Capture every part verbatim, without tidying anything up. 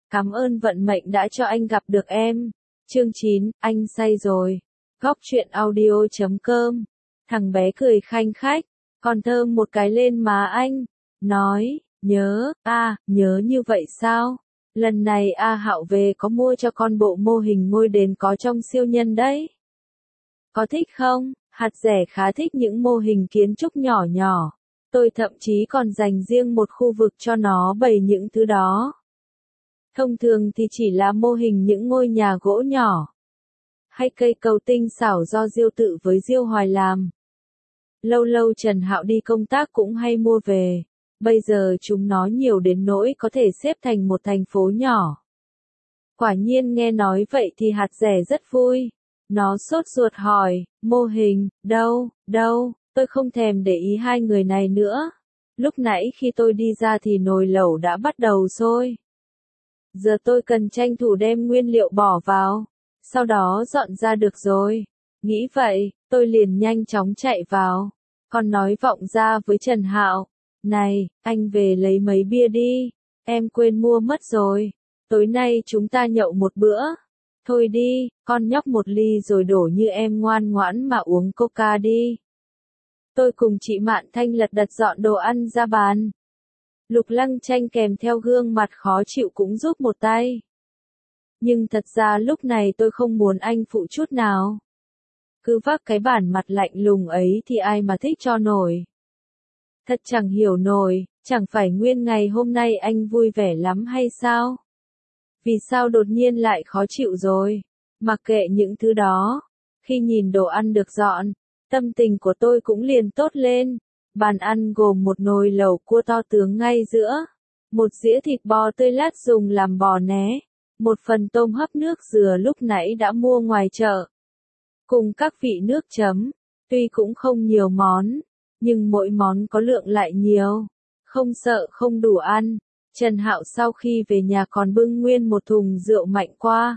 Cảm ơn vận mệnh đã cho anh gặp được em. Chương chín, anh say rồi. Góc truyện audio chấm com. Thằng bé cười khanh khách, còn thơm một cái lên má anh, nói, nhớ, a, à, nhớ như vậy sao? Lần này A Hạo về có mua cho con bộ mô hình ngôi đền có trong siêu nhân đấy. Có thích không? Hạt rẻ khá thích những mô hình kiến trúc nhỏ nhỏ. Tôi thậm chí còn dành riêng một khu vực cho nó bày những thứ đó. Thông thường thì chỉ là mô hình những ngôi nhà gỗ nhỏ, hay cây cầu tinh xảo do Diêu Tự với Diêu Hoài làm. Lâu lâu Trần Hạo đi công tác cũng hay mua về. Bây giờ chúng nó nhiều đến nỗi có thể xếp thành một thành phố nhỏ. Quả nhiên nghe nói vậy thì hạt rẻ rất vui. Nó sốt ruột hỏi, mô hình, đâu, đâu, tôi không thèm để ý hai người này nữa. Lúc nãy khi tôi đi ra thì nồi lẩu đã bắt đầu sôi. Giờ tôi cần tranh thủ đem nguyên liệu bỏ vào, sau đó dọn ra được rồi. Nghĩ vậy, tôi liền nhanh chóng chạy vào, còn nói vọng ra với Trần Hạo, này, anh về lấy mấy bia đi, em quên mua mất rồi, tối nay chúng ta nhậu một bữa. Thôi đi, con nhóc một ly rồi đổ như em ngoan ngoãn mà uống coca đi. Tôi cùng chị Mạn Thanh lật đật dọn đồ ăn ra bàn. Lục Lăng Tranh kèm theo gương mặt khó chịu cũng giúp một tay. Nhưng thật ra lúc này tôi không muốn anh phụ chút nào. Cứ vác cái bản mặt lạnh lùng ấy thì ai mà thích cho nổi. Thật chẳng hiểu nổi, chẳng phải nguyên ngày hôm nay anh vui vẻ lắm hay sao? Vì sao đột nhiên lại khó chịu rồi? Mặc kệ những thứ đó, khi nhìn đồ ăn được dọn, tâm tình của tôi cũng liền tốt lên. Bàn ăn gồm một nồi lẩu cua to tướng ngay giữa, một dĩa thịt bò tươi lát dùng làm bò né, một phần tôm hấp nước dừa lúc nãy đã mua ngoài chợ, cùng các vị nước chấm. Tuy cũng không nhiều món, nhưng mỗi món có lượng lại nhiều, không sợ không đủ ăn. Trần Hạo sau khi về nhà còn bưng nguyên một thùng rượu mạnh qua.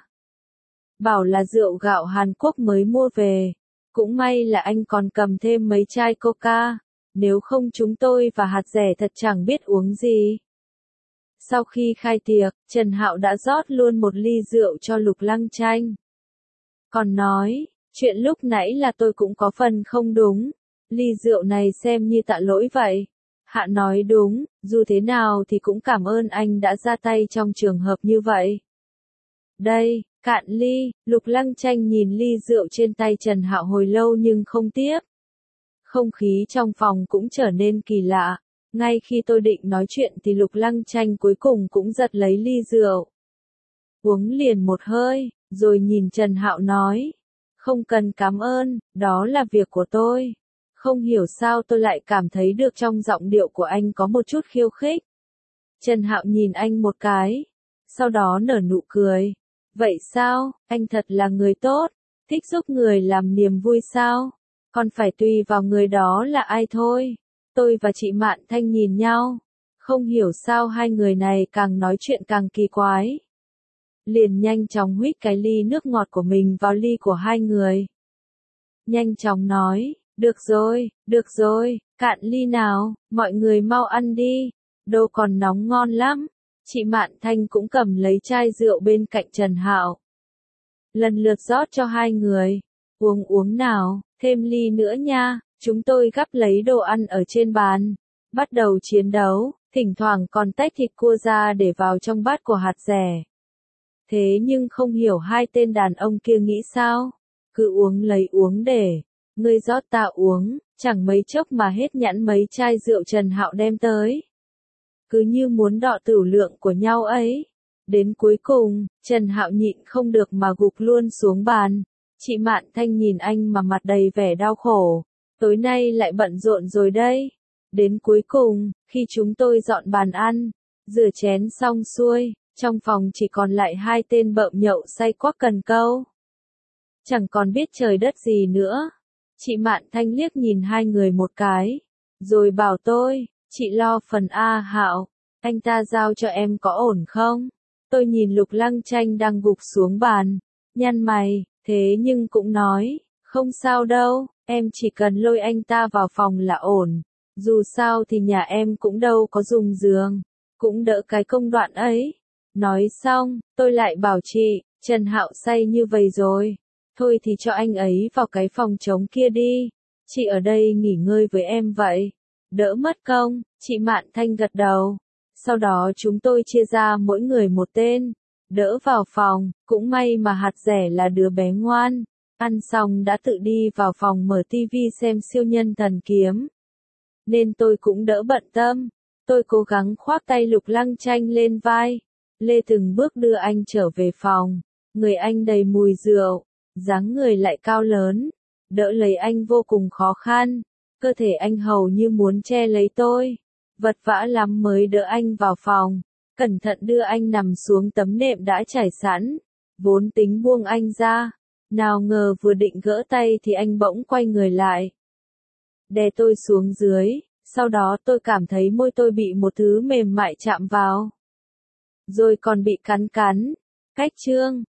Bảo là rượu gạo Hàn Quốc mới mua về. Cũng may là anh còn cầm thêm mấy chai coca, nếu không chúng tôi và hạt rẻ thật chẳng biết uống gì. Sau khi khai tiệc, Trần Hạo đã rót luôn một ly rượu cho Lục Lăng Tranh. Còn nói, chuyện lúc nãy là tôi cũng có phần không đúng, ly rượu này xem như tạ lỗi vậy. Hạ nói đúng, dù thế nào thì cũng cảm ơn anh đã ra tay trong trường hợp như vậy. Đây, cạn ly. Lục Lăng Tranh nhìn ly rượu trên tay Trần Hạo hồi lâu nhưng không tiếp. Không khí trong phòng cũng trở nên kỳ lạ. Ngay khi tôi định nói chuyện thì Lục Lăng Tranh cuối cùng cũng giật lấy ly rượu. Uống liền một hơi, rồi nhìn Trần Hạo nói. Không cần cảm ơn, đó là việc của tôi. Không hiểu sao tôi lại cảm thấy được trong giọng điệu của anh có một chút khiêu khích. Trần Hạo nhìn anh một cái, sau đó nở nụ cười. Vậy sao, anh thật là người tốt, thích giúp người làm niềm vui sao? Còn phải tùy vào người đó là ai thôi. Tôi và chị Mạn Thanh nhìn nhau, không hiểu sao hai người này càng nói chuyện càng kỳ quái. Liền nhanh chóng huýt cái ly nước ngọt của mình vào ly của hai người. Nhanh chóng nói, được rồi, được rồi, cạn ly nào, mọi người mau ăn đi, đồ còn nóng ngon lắm. Chị Mạn Thanh cũng cầm lấy chai rượu bên cạnh Trần Hạo. Lần lượt rót cho hai người, uống uống nào, thêm ly nữa nha. Chúng tôi gắp lấy đồ ăn ở trên bàn, bắt đầu chiến đấu, thỉnh thoảng còn tách thịt cua ra để vào trong bát của hạt rẻ. Thế nhưng không hiểu hai tên đàn ông kia nghĩ sao, cứ uống lấy uống để, ngươi rót ta uống, chẳng mấy chốc mà hết nhãn mấy chai rượu Trần Hạo đem tới. Cứ như muốn đọ tửu lượng của nhau ấy. Đến cuối cùng, Trần Hạo nhịn không được mà gục luôn xuống bàn. Chị Mạn Thanh nhìn anh mà mặt đầy vẻ đau khổ. Tối nay lại bận rộn rồi đây. Đến cuối cùng, khi chúng tôi dọn bàn ăn, rửa chén xong xuôi, trong phòng chỉ còn lại hai tên bợm nhậu say quắc cần câu. Chẳng còn biết trời đất gì nữa. Chị Mạn Thanh liếc nhìn hai người một cái, rồi bảo tôi, chị lo phần A Hạo, anh ta giao cho em có ổn không? Tôi nhìn Lục Lăng Tranh đang gục xuống bàn, nhăn mày, thế nhưng cũng nói, không sao đâu, em chỉ cần lôi anh ta vào phòng là ổn, dù sao thì nhà em cũng đâu có dùng giường, cũng đỡ cái công đoạn ấy. Nói xong, tôi lại bảo chị, Trần Hạo say như vậy rồi. Thôi thì cho anh ấy vào cái phòng trống kia đi. Chị ở đây nghỉ ngơi với em vậy. Đỡ mất công, chị Mạn Thanh gật đầu. Sau đó chúng tôi chia ra mỗi người một tên. Đỡ vào phòng, cũng may mà hạt rẻ là đứa bé ngoan. Ăn xong đã tự đi vào phòng mở tivi xem siêu nhân thần kiếm. Nên tôi cũng đỡ bận tâm. Tôi cố gắng khoác tay Lục Lăng Tranh lên vai. Lê từng bước đưa anh trở về phòng. Người anh đầy mùi rượu, dáng người lại cao lớn. Đỡ lấy anh vô cùng khó khăn. Cơ thể anh hầu như muốn che lấy tôi. Vật vã lắm mới đỡ anh vào phòng. Cẩn thận đưa anh nằm xuống tấm nệm đã trải sẵn. Vốn tính buông anh ra. Nào ngờ vừa định gỡ tay thì anh bỗng quay người lại. Đè tôi xuống dưới. Sau đó tôi cảm thấy môi tôi bị một thứ mềm mại chạm vào. Rồi còn bị cắn cắn. Cách chương.